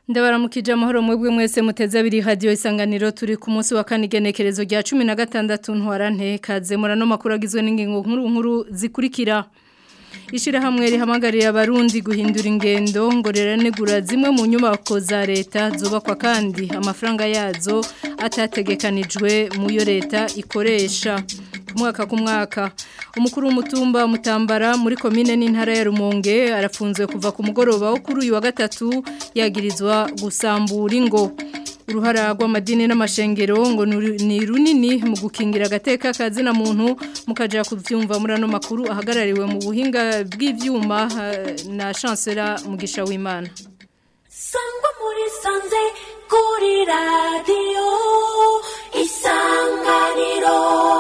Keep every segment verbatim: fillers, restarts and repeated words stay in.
Ndabaramukije amahoro mwebwe mwese muteze abiri radio isanganiro turi ku munsi wa kane igenekerezo rya cumi na gatandatu ntwarante kaze murano makuru agizwe n'ingingo nkuru nkuru zikurikira. Ishirahamwe rihamagarira abarundi guhindura ingendo ngo riranegura zimwe mu nyubako za leta zubakwa kandi amafaranga yazo atategekanijwe mu yo leta ikoresha. Mwaka ku mwaka umukuru w'umutumba mutambara muri komine n'intara ya Rumonge arafunzwe kuva ku mugoroba wo kuri uyu wa gatatu yagirizwa gusambura ingo. Uruhara rw'amadini n'amashengero ngo ni runini mu gukingira agateka kazina muntu mukaja kuvyumva muri ano makuru ahagarariwe mu buhinga bw'ivyuma na chancellor Mugisha w'Imana. Sangwa muri sanze kuri radio Isanganiro.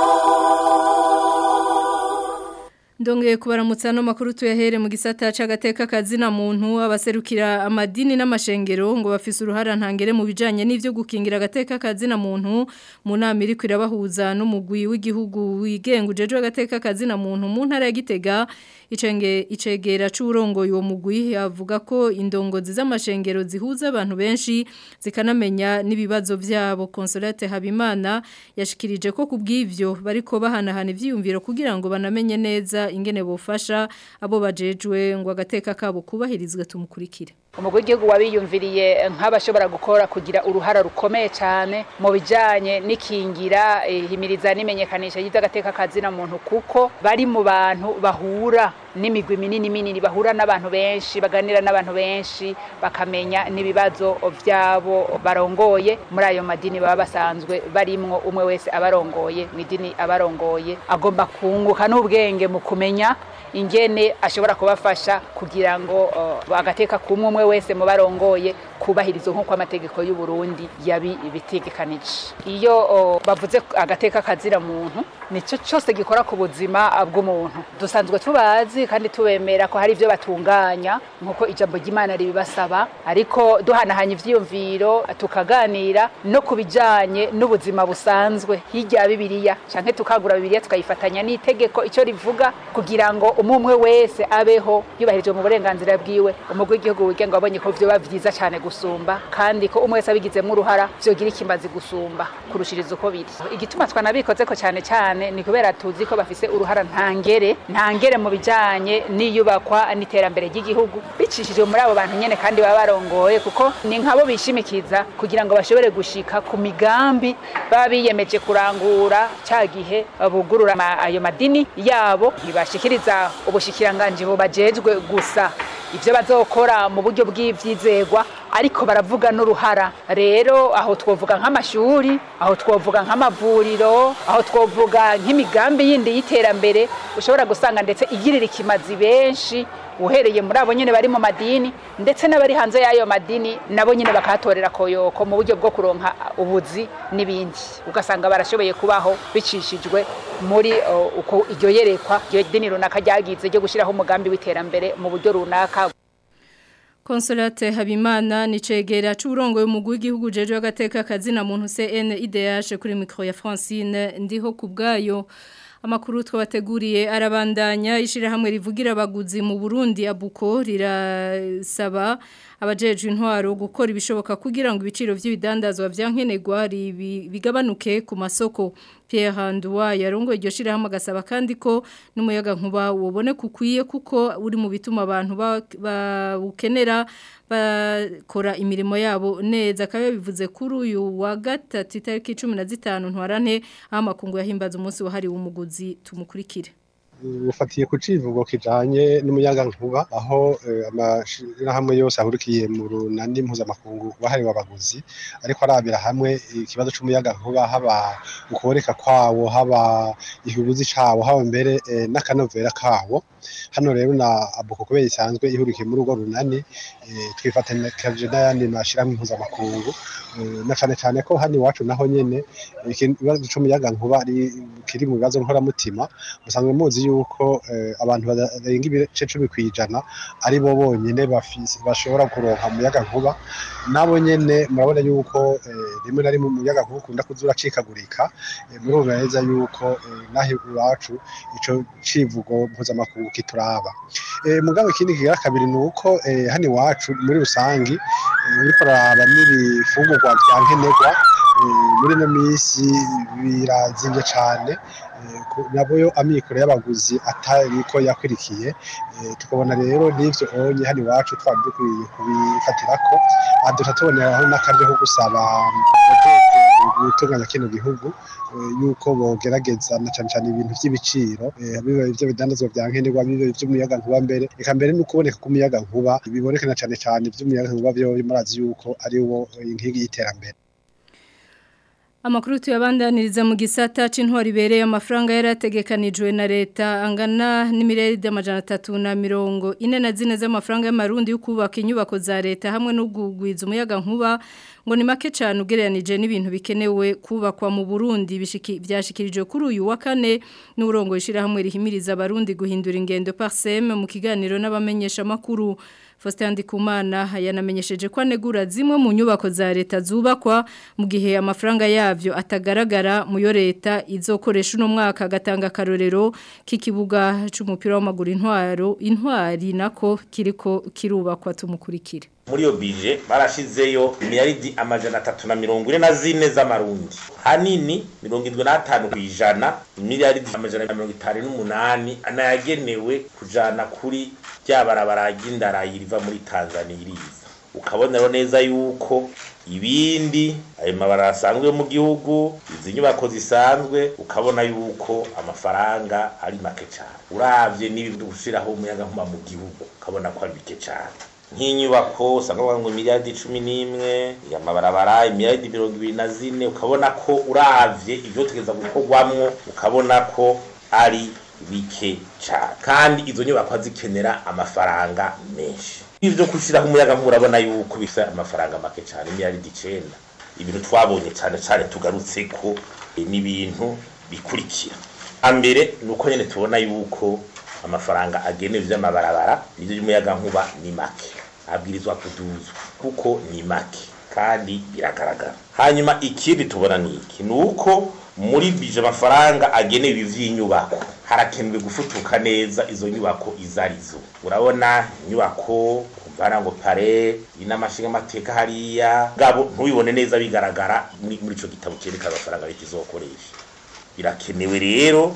Ndongeye kubaramutsa no makuru tuyahere mu gisata c'agateka kazina muntu abaserukira amadini n'amashengero ngo bafise uruhara ntangere mu bijanye n'ivyo gukingira agateka kazina muntu mu nama iri kwirabahuza n'umugwi w'igihugu wigenga ujeje agateka kazina muntu mu ntara ya Gitega icenge icegera c'urongoye uwo mugwi yavuga ko indongozi z'amashengero zihuza abantu benshi zikanamenya nibibazo vyabo. Consolate Habimana yashikirije ko kubw'ivyo bariko bahanahana ivyiyumviro kugira ngo banamenye neza ingene bofasha abo bajejwe ngo agateka kabo kubahirizwe tumukurikire. Umugwi w'igihugu wabiyumviriye nk'abashobora gukora kugira uruhara rukomeye cyane mu bijanye n'ikingira ihimiriza n'imenyekanisha y'agateka kazina muntu kuko bari mu bantu bahura n'imigwi minini minini bahura n'abantu benshi baganira n'abantu benshi bakamenya nibibazo vyabo barongoye muri ayo madini baba basanzwe barimwo umwe wese abarongoye mu idini abarongoye agomba kunguka n'ubwenge mu kumenya ingene ashobora kubafasha kugira ngo uh, agateka kumwe umwe wese mu barongoye kubahirizo nko kw'amategeko y'u Burundi yabi bitegekanije. Iyo uh, bavuze agateka kazira muntu nico cyose gikora ku buzima bw'umuntu dusanzwe tubazi kandi tubemera ko hari ivyo batunganya nkuko ijambo ry'Imana ribibasaba ariko duhanahanya ivyiyumviro tukaganira no kubijanye n'ubuzima busanzwe hirya Bibiliya canke tukagura Bibiliya tukayifatanya n'itegeko ico rivuga kugira ngo umumwe wese abeho yubahirije mu burenganzira bwiwe. Umugwi w'igihugu wigenga wabonye ko vyo bavyiza cyane gusumba kandi ko umwe wese abigizemo uruhara vyogira ikimazi gusumba kurushiriza uko biri. Igituma twanabikoze ko cyane cyane ni kubera tuzi ko bafise uruhara ntangere ntangere mu bijanye n'iyubakwa n'iterambere ry'igihugu bicishije muri abo bantu nyene kandi baba barongoye kuko ni nkabo bishimikiza kugira ngo bashobore gushika ku migambi baba biyemeje kurangura cya gihe bugurura ayo madini yabo ntibashikiriza ubushikiranganje bubajejwe gusa ivyo bazokora mu buryo bw'ivyizegwa ariko baravuga n'uruhara. Rero aho twovuga nk'amashuri, aho twovuga nk'amavuriro, aho twovuga nk'imigambi yindi y'iterambere ushobora gusanga ndetse igirira ikimazi benshi uhereye muri abo nyene bari mu madini ndetse n'abari hanze y'ayo madini nabo nyene bakatorera koyoko mu buryo bwo kuronka ubuzi n'ibindi ugasanga barashoboye kubaho bicishijwe muri uh, uko iryo yerekwa iryo dini runaka ryagize ryo gushiraho umugambi w'iterambere mu buryo runaka. Consolate Habimana ni cegera c'urongoye umugwi w'igihugu jeje agateka kazina muntu C N I D H kuri micro ya Francine ndiho kubgayo. Amakuru twabateguriye arabandanya ishirahamwe rivugira abaguzi mu Burundi abuko rirasaba abajejwe intwaro gukora ibishoboka kugira ngo ibiciro vy'ibidandazwa vyankenerwa bigabanuke ku masoko. Pierre Handwa yarongo iryo shirahamwe agasaba kandi ko n'umuyaga nkuba wobone kukwiye kuko uri mu bituma abantu bawukenera bakora imirimo yabo neza. Kabe bivuze kuri uyu wa gatatu itariki cumi na zitanu ntwarante amakungu yahimbaza umunsi wahariwe umuguzi tumukurikire. Ufatiye ku civugo kijanye n'umuyaga nkuba aho amashirahamwe yose ahurikiye mu runani mpuzamakungu bahariwe abaguzi ariko arabira hamwe ikibazo c'umuyaga nkuba haba ukoreka kwawo haba ihuguzi cawo haba mbere n'akanovera kawo. Hano rero na abuko kubera isanzwe ihurikiye muri urwo runani twifatanya kaje n'ayandi mashirahamwe mpuzamakungu na cane cane ko hano iwacu naho nyene ikibazo c'umuyaga nkuba kiri mu bibazo nkora mutima musanzwe muzi yuko abantu barenga ibice cumi kw'ijana ari bo bonyene bashobora kuronka umuyaga nkuba. Nabo nyene murabona yuko rimwe na rimwe umuyaga nkuba ukunda kuza uracikagurika, murumva neza yuko naho iwacu ico civugo mpuzamakungu kituraba. Mugabo ikindi kigira kabiri ni uko hano iwacu muri rusangi uriko uraraba n'ibifungurwa vya nkenerwa muri ino misi birazimvye cane, naboyo amikoro y'abaguzi atariko yakwirikiye. Tukabona rero n'ivyo onye hano iwacu twari dukwiye kubifatirako, duca tuboneraho n'akaryo ko gusaba gutunganya kino gihugu yuko bogerageza na cane cane ibintu vy'ibiciro, biba ivyo bidandazwa vya nkenerwa, biba ivy'umuyaga nkuba, mbere eka mbere no kuboneka k'umuyaga nkuba biboneka na cane cane ivy'umuyaga nkuba vyo murazi yuko ari wo inkingi y'iterambere. Amakuru tuyabandaniriza mu gisata c'intwari ibereye amafaranga yarategekanijwe na leta angana n'imiriyaridi amajana atatu na mirongo ine na zine z'amafaranga y'amarundi yo kubaka inyubako za leta hamwe no kugwiza umuyaga nkuba ngo ni make cyane ugereranije n'ibintu bikenewe kubakwa mu Burundi. Byashikirijwe kuri uyu wa kane n'urongo ishira hamwe rihimiriza abarundi guhindura ingendo parsem mu kiganiro n'abamenyesha makuru. Faustin Ndikumana yanamenyesheje ko anegura zimwe mu nyubako za leta zubakwa mu gihe amafaranga yavyo atagaragara mu yo leta izokoresha uno mwaka, gatanga karorero k'ikibuga c'umupira w'amaguru intwaro intwari nako kiriko kirubakwa. Tumukurikire. Muri yo bije barashizeyo miliyaridi amajana atatu na mirongo ine na zine z'amarundi, hanini mirongo indwi n'atanu kw'ijana miliyaridi amajana mirongo itanu n'umunani anayagenewe kujana kuri rya barabara ry'indara riva muri Tanzania iriza. Ukabonero neza yuko ibindi ayo mabara asanzwe mu gihugu, izi nyubako zisanzwe, ukabona yuko amafaranga ari make cyane uravye n'ibintu gushiraho umuyaga nkuba mu gihugu, ukabona ko ari bike cyane. Nk'inyubako usanga ngo miliyaridi cumi n'imwe, amabarabara miliyaridi mirongo ibiri na zine, ukabona ko uravye ivyo tugeza gukorwamwo ukabona ko ari bike cyane, kandi izo nyubako zikenera amafaranga menshi. Ivyo kushiraho umuyaga nkuba urabona yuko bisa amafaranga make cyane, miliyaridi icenda. Ibintu twabonye cyane cyane tugarutse ko n'ibintu bikurikira. Ambere nuko nyene tubona yuko amafaranga agenewe vy'amabarabara n'ivyo y'umuyaga nkuba ni make, abwirizwa kuduzwa kuko ni make kandi biragaragara. Hanyuma ikindi tubona niki nuko muri bije amafaranga agenewe ivy'inyubako harakenewe gufutuka neza izo nyubako izarizo. Urabona inyubako kumvana ngo pare inamashinga amateka hariya gabo ntubibone neza bigaragara muri ico gitabo cyereka amafaranga bikizokoresha. Birakenewe rero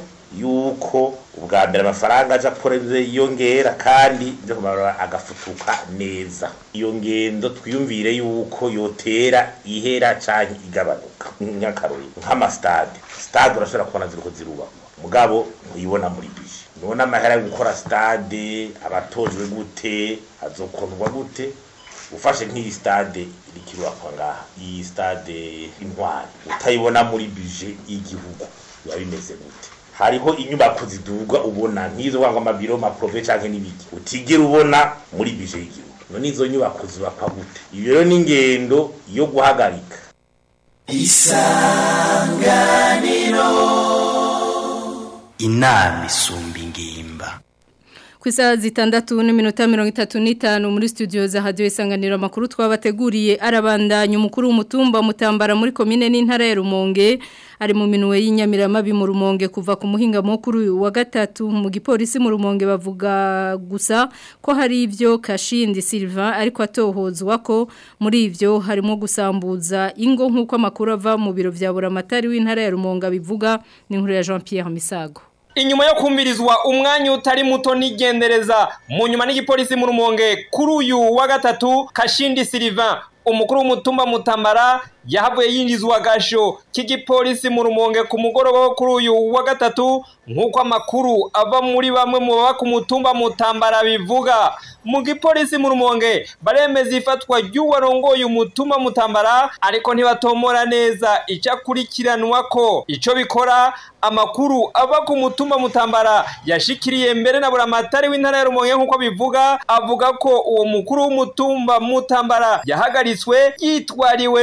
yuko ubwa mbere amafaranga aja poreze yongera kandi byo kumarura agafutuka neza. Iyo ngendo twiyumvire yuko yotera ihera canke igabanuka. Nyakarori nk'ama stade stade urashobora kubona ziriko zirubakwa mugabo uyibona muri bije, none amahera yo gukora stade abatojwe gute, azokondwa gute? Ufashe nk'iyi stade irikirwakwa ngaha, iyi stade intwari utayibona muri bije y'igihugu biba bimeze gute? Hariho inyubako ziduga ubona nk'izo wanga amabiro ma province canke n'ibiki utigera ubona muri bije y'igihugu. None izo nyubako zubakwa gute? Iyo rero n'ingendo yo guhagarika. Isanganiro inama isumba ingimba. Kwisa zitandatu n'iminota mirongo itatu n'itanu muri studio za Radio Isanganiro. Amakuru twabateguriye arabandanya. Umukuru w'umutumba Mutambara muri komine n'intara ya Rumonge ari mu minwe y'inyamiramabi mu Rumonge kuva ku muhinga mukuru wa gatatu. Mu gipolisi mu Rumonge bavuga gusa ko hari ivyo Kashindi Silva ariko atohozwa ko muri ivyo harimo gusambuza ingo nk'uko amakuru ava mu biro vya Buramatari w'intara ya Rumonge bivuga. Ni nkuru ya Jean Pierre Misago. Inyuma yo kumvirizwa umwanya utari muto nigendereza mu nyuma n'igipolisi mu Rumonge kuri uyu wa gatatu, Kashindi Sylvain umukuru w'umutumba Mutambara yahavuye yinjizwa gasho k'igipolisi mu Rumonge ku mugoroba wo kuri uyu wa gatatu nk'uko amakuru ava muri bamwe mu baba ku mutumba Mutambara bivuga. Mu gipolisi mu Rumonge baremeza ifatwa ry'uwarongoye umutumba Mutambara ariko ntibatomora neza icyakurikiranwa ko ico bikora. Amakuru ava ku mutumba Mutambara yashikiriye mbere na Buramatari w'intara ya Rumonge nk'uko bivuga, avuga ko uwo mukuru w'umutumba Mutambara yahagaritswe yitwariwe n'uwundi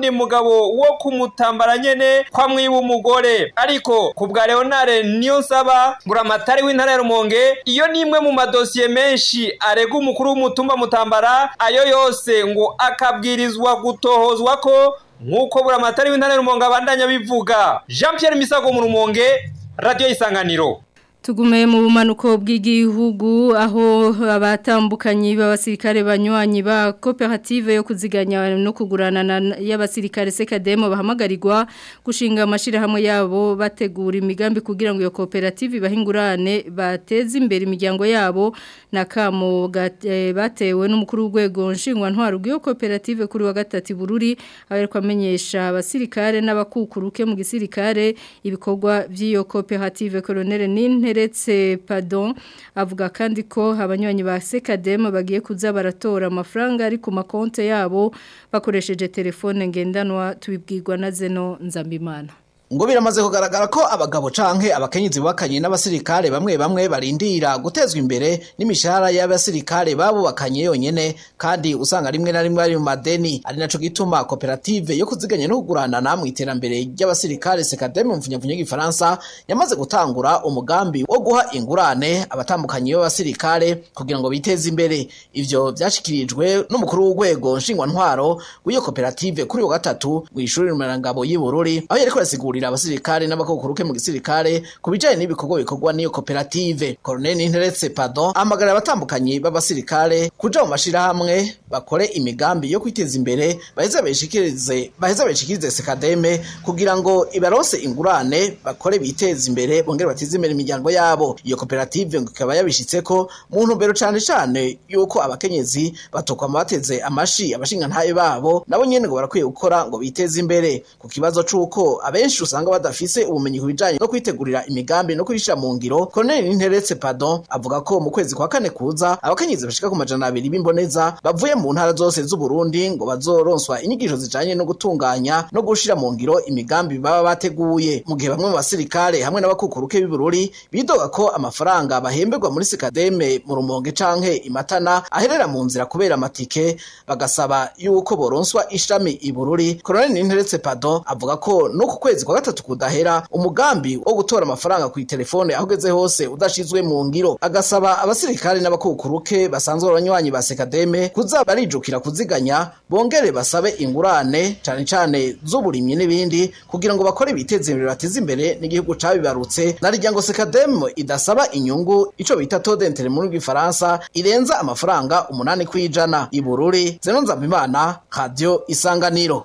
uwundi mugabo wo kumutambara nyene kwa mwiba umugore ariko ku bwa Leonard Niyonsaba buramatari w'intara ya Rumonge iyo nimwe mu madosiye menshi arega umukuru w'umutumba Mutambara ayo yose ngo akabwirizwa gutohozwa ko nkuko buramatari w'intara ya Rumonge abandanya bivuga. Jean Pierre Misago mu Rumonge, Radio Isanganiro. Tugume mu bumanuko bw'igihugu aho abatambukanyi b'abasirikare banywanyi ba koperative yo kuziganya no kugurana y'abasirikare Sekademo bahamagarirwa gushinga amashira hamwe yabo bategura imigambi kugira ngo iyo koperative bahingurane bateze imbere imiryango yabo nakamo batewe n'umukuru w'urwego nshingwa ntwaro rw'iyo koperative kuri wa gatatu Bururi abereko amenyesha abasirikare n'abakukuruke mu gisirikare ibikorwa by'iyo koperative Colonel Ninte Teretse Pardon avuga kandi ko abanywanyi ba Sekadem bagiye kuza baratora amafaranga ari ku makonte yabo bakoresheje telefone ngendanwa tubibwirwa na Zeno Nzambimana. Ngo biramaze kugaragara ko abagabo canke abakenyezi bakanye n'abasirikare bamwe bamwe barindira gutezwa imbere n'imishahara y'abasirikare babo bakanye yonyene kandi usanga rimwe na rimwe bari mu madeni ari naco gituma koperative yo kuziganya no kugurana na mu iterambere ry'abasirikare Sekadem mu mfunyapfunyo y'Igifaransa yamaze gutangura umugambi wo guha ingurane abatambukanye b'abasirikare kugira ngo biteze imbere. Ivyo byashikirijwe n'umukuru w'urwego nshingwa ntwaro w'iyo koperative kuri wa gatatu mu ishuri rumerangabo y'Ibururi aho yariko rasigura abasirikare n'abakokuruke mu gisirikare kubijanye n'ibikorwa bikorwa n'iyo koperative. Colonel Nteretse Pardon amagara abatambukanye b'abasirikare kuja mu mashira hamwe bakore imigambi yo kwiteza imbere baheza beshikirize baheza beshikirize Sekademe kugira ngo ibarose ingurane bakore biteza imbere bongere batize imbere imiryango yabo. Iyo koperative ngo ikaba yabishitseko mu ntumbero cyane cyane yuko abakenyezi batokwa bateze amashi abashinga ntaye babo nabo nyene ngo barakwiye gukora ngo biteze imbere. Ku kibazo c'uko abenshi usanga badafise ubumenyi kubijanye no kwitegurira imigambi no kurishira mu ngiro, Colonel Nteretse Pardon avuga ko mu kwezi kwa kane kuza abakenyezi bashika ku majana abiri b'imboneza bavuye mu ntara zose z'u Burundi ngo bazoronswa inyigisho zijanye no gutunganya no gushira mu ngiro imigambi baba bateguye. Mu gihe bamwe mu basirikare hamwe n'abakukuruke b'Ibururi bidoga ko amafaranga bahemberwa muri Sekademe mu Rumonge canke Imatana aherera mu nzira kubera amatike bagasaba yuko boronswa ishami Ibururi. Colonel Nteretse Pardon avuga ko no ku kwezi kwa gatatu kudahera umugambi wo gutora amafaranga ku telefone ahogeze hose udashizwe mu ngiro, agasaba abasirikare n'abakukuruke basanzwe abanywanyi ba Sekademe kuza barijukira kuziganya bongere basabe ingurane cyane cyane z'uburimyi n'ibindi kugira ngo bakore biteze imbere bateze imbere n'igihugu cabibarutse narijya ngo Sekademe idasaba inyungu ico bita taux d'intérêt mu Gifaransa irenza amafaranga umunani kwijana. Ibururi Zeno Nzambimana, Radio Isanganiro.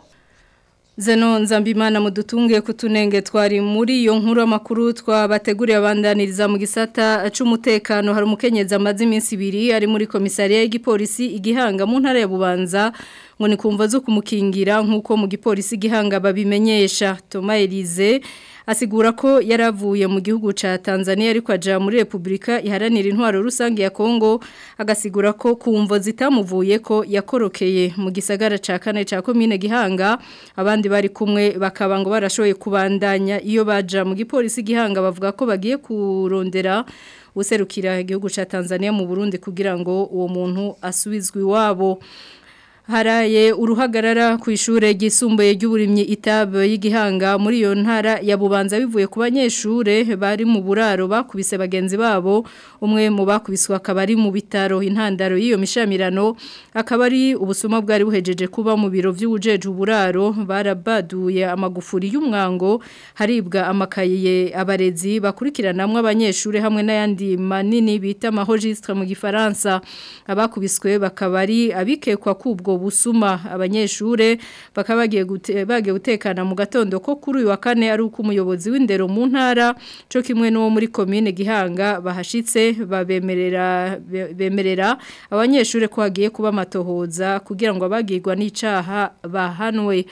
Zeno Nzambimana mudutunge kutunenge twari muri iyo nkuru amakuru twabateguriye abandaniriza mu gisata c'umutekano. Hari umukenyeza amazi iminsi ibiri ari muri komisariya y'igipolisi Igihanga mu ntara ya Bubanza ngo ni kumva zo kumukingira nkuko mu gipolisi Igihanga babimenyesha. Thomas Elise asigura ko yaravuye mu gihugu ca Tanzania ariko aja muri Republika iharanira intwaro rusange ya Kongo, agasigura ko kumvo zitamuvuye ko yakorokeye mu gisagara ca kane ca komine Gihanga. Abandi bari kumwe bakaba ngo barashoye kubandanya iyo baja mu gipolisi Gihanga bavuga ko bagiye kurondera userukira igihugu ca Tanzania mu Burundi kugira ngo uwo muntu asubizwe iwabo. Haraye uruhagarara ku ishure ryisumbuye ry'uburimyi Itabe y'Igihanga muri iyo ntara ya Bubanza bivuye ku banyeshure bari mu buraro bakubise bagenzi babo. Umwe mu bakubiswe akaba ari mu bitaro. Intandaro y'iyo mishamirano akaba ari ubusuma bwari buhejeje kuba mu biro vy'ubujeje uburaro. Barabaduye amagufuri y'umwango, haribwa amakaye abarezi bakurikiranamwe abanyeshure hamwe n'ayandi manini bita amaregistre mu Gifaransa. Abakubiswe bakaba ari abikekwa kubwo busuma. Abanyeshure bakaba bagiye gute, bagiye gutekana mu gatondo ko kuri uyu wa kane ari uko umuyobozi w'indero mu ntara cyo kimwe no muri commune Gihanga bahashitse babemerera bemerera abanyeshure ko hagiye kuba matohoza kugira ngo abagirwa n'icaha bahanwe.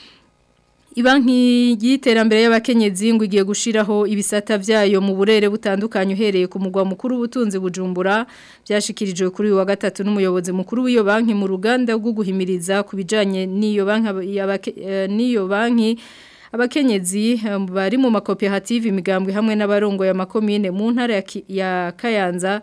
Ibanki y'iterambere y'abakenyezi ngo igiye gushiraho ibisata vyayo mu burere butandukanye uhereye ku mugwa mukuru w'ubutunzi Bujumbura. Byashikirijwe kuri uyu wa gatatu n'umuyobozi mukuru w'iyo banki mu ruganda rwo guhimiriza kubijanye n'iyo banki n'iyo banki abakenyezi bari mu makoperative imigambwe hamwe n'abarongo ya makomine mu ntara ya Kayanza.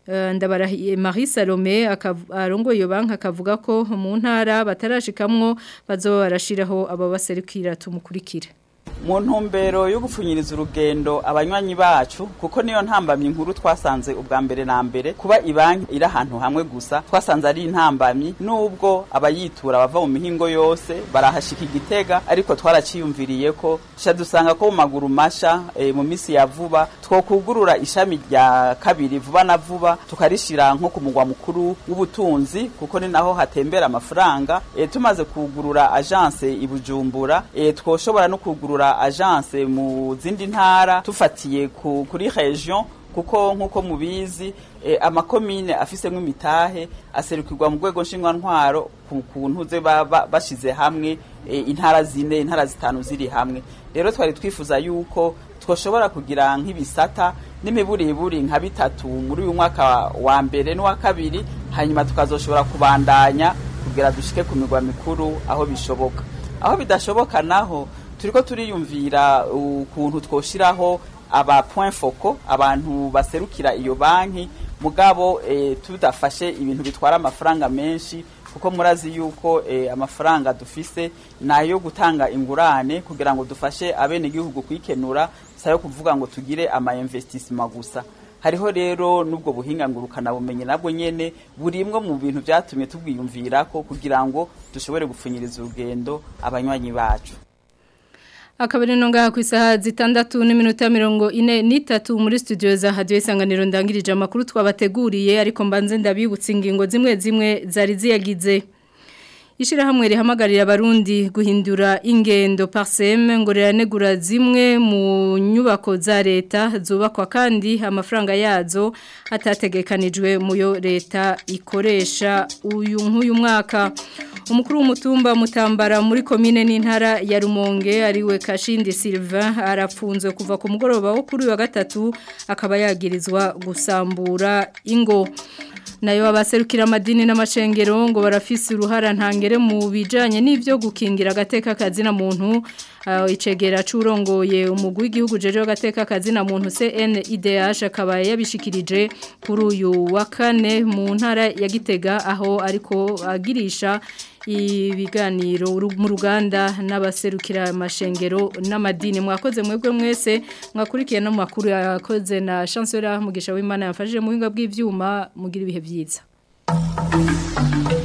Ndabarahiye Marie Salome arongoye iyo banki akavuga ko mu ntara batarashikamwo bazoba barashiraho aba baserukira tumukurikire mu ntumbero yo gupfunyiriza urugendo abanywanyi bacu kuko niyo ntambamye inkuru twasanze ubwa mbere na mbere kuba ibanki iri ahantu hamwe gusa twasanze ari intambamyi nubwo abayitura bava mu mihingo yose barahashika igitega ariko twaraciyumviriye ko sha dusanga ko mu maguru masha e, mu misi ya vuba twokugurura ishami rya kabiri vuba na vuba tukarishira nko ku mugwa mukuru w'ubutunzi kuko ni naho hatembera amafaranga e, tumaze kugurura agence ibujumbura e, twoshobora no kugurura agence mu zindi ntara tufatiye ku, kuri region kuko nkuko mubizi e, amakomine afise nk'imitahe aserukirwa mu rwego nshingwantwaro ku kuntu ze bashize hamwe e, intara zine intara zitanu ziri hamwe rero twari twifuza yuko twoshobora kugira nk'ibisata n'imiburiburi nka bitatu muri uyu mwaka wa mbere n'wa kabiri hanyuma tukazoshobora kubandanya kugira dushike ku migwa mikuru aho bishoboka aho bidashoboka naho turiko turiyumvira ukuntu twoshiraho aba point focal abantu baserukira iyo banki mugabo e, tudafashe ibintu bitwara amafaranga menshi kuko murazi yuko e, amafaranga dufise nayo gutanga ingurane kugira ngo dufashe abene gihugu kwikenura sayo kuvuga ngo tugire ama investissement gusa hariho rero nubwo buhinga ngurukana bumenye nabwo nyene burimwe mu bintu byatumye tubwiyumvira ko kugira ngo dushobore gupfunyiriza urugendo abanywanyi bacu Akabari nonga ku isaha zitandatu n'iminota mirongo ine n'itatu muri studio za Radio Isanganiro ndangirije amakuru twabateguriye ariko mbanze ndabibutsa ingingo zimwe zimwe zari ziyagize Ishirahamwe rihamagarira abarundi guhindura ingendo parsem ngo riranegura zimwe mu nyubako za leta zubakwa kandi amafaranga yazo atategekanijwe mu yo leta ikoresha uyu nk'uyu mwaka Umukuru w'umutumba mutambara muri komine n'intara ya Rumonge ariwe Kashindi Sylvain arapfunzwe kuva ku mugoroba wo kuri wa gatatu akaba yagirizwa gusambura ingo nayo abaserukira amadini n'amashengero ngo barafise uruhara ntangere mu bijanye n'ivyo gukingira agateka kazina muntu uh, icegera curongoye umugwi w'igihugu jeje agateka kazina muntu C N I D H akaba yabishikirije kuri uyu wa kane mu ntara ya Gitega aho ariko agirisha ibiganiro mu ruganda n'abaserukira amashengero n'amadini mwakoze mwebwe mwese mwakurikiye no makuru yakoze na Chancellor Mugisha w'Imana yafashije mu buhinga bw'ivyuma mugira ibihe byiza